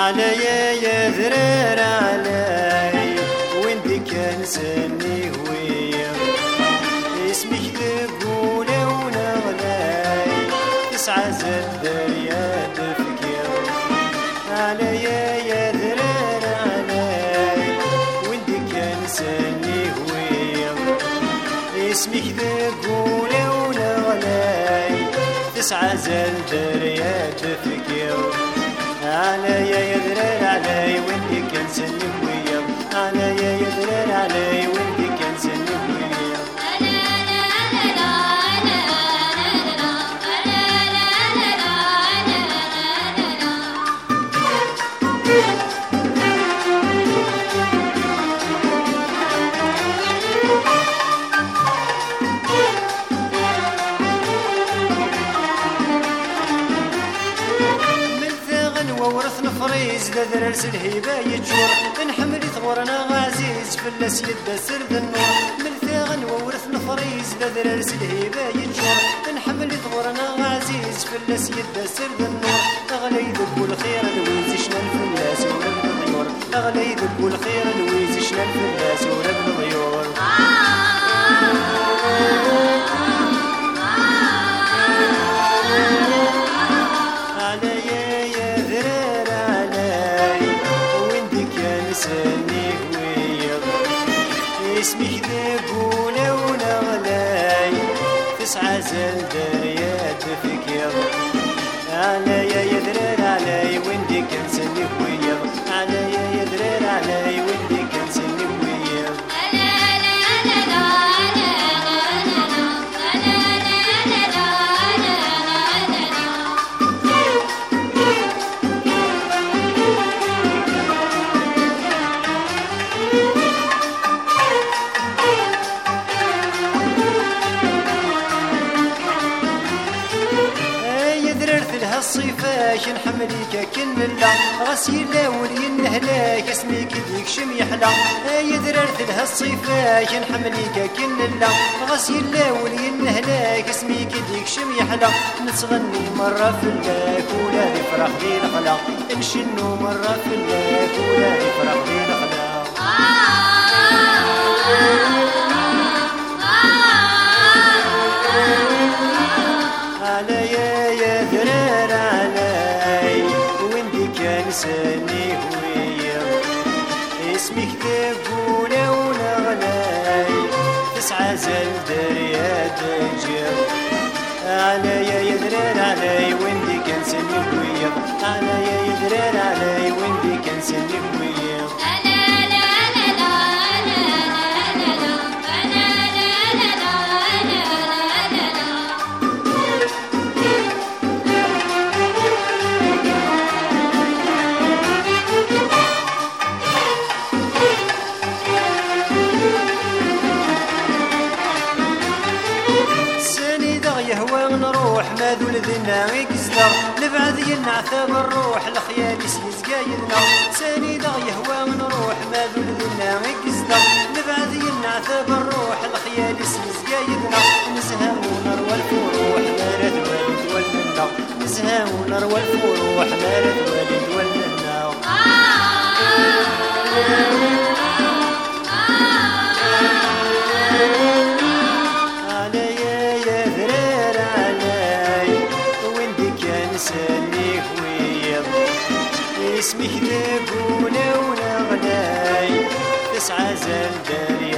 عليا يا ذرار علي وندي كان سني هوية اسمك تقولي ونغلاي تسعى الدريا تفكر عليا يا ذرار علي وندي كان سني هوية اسمك تقولي ونغلاي تسعى الدريا تفكر عليا يا ذرار علي وانتي كان سني ويا عليا يا ذرار علي وانتي كان سني ويا وورث نفريز ذا ذرارس الهيبة يتجور نحمل ثورنا عزيز فلاس يد سرد النور من ثاغن وورث نفريز ذا ذرارس الهيبة يتجور نحمل ثورنا عزيز فلاس يد سرد النور أغلى يذب الخير الويز شنال فلاس ورب الضيور أغلى يذب الخير الويز شنال فلاس ورب الضيور اسمك ذبولة ونغلاي تسعى الدريا تفكر عليا يا ذرار علي وندي كان سني هوية عليا يا ذرار علي وندي كان سني هوية الصيفاش نحمليك كن الله غسيل لاولي النهلاك اسميك ديك شم يحلى يا دررت لها الصيفاش نحمليك كن الله غسيل لاولي النهلاك اسميك ديك شم يحلى نتغني مرة في اللاك ولا يفرح لي الخلا نشنو مرة في اللاك ولا يفرح لي الخلا عليا يا ذرار علي وندي كان سني هوية اسمك تقولي ونغلاي تسعى الدريا تجير عليا يا ذرار علي وندي كان سني هوية عليا يا ذرار علي وندي كان سني هوية يهوى نروح ما ذو لذنا يقزدر نبعد ينعثب الروح الخيال يسقايدنا ساني ذا يهوى نروح ما ذو لذنا يقزدر نبعد ينعثب الروح الخيال يسقايدنا نزهى ونروى الفروح ما رد والد ولنا نزهى ونروى الفروح ما رد والد ولنا سني هوية اسمك ذبولة ونغلاي تسعى الدريا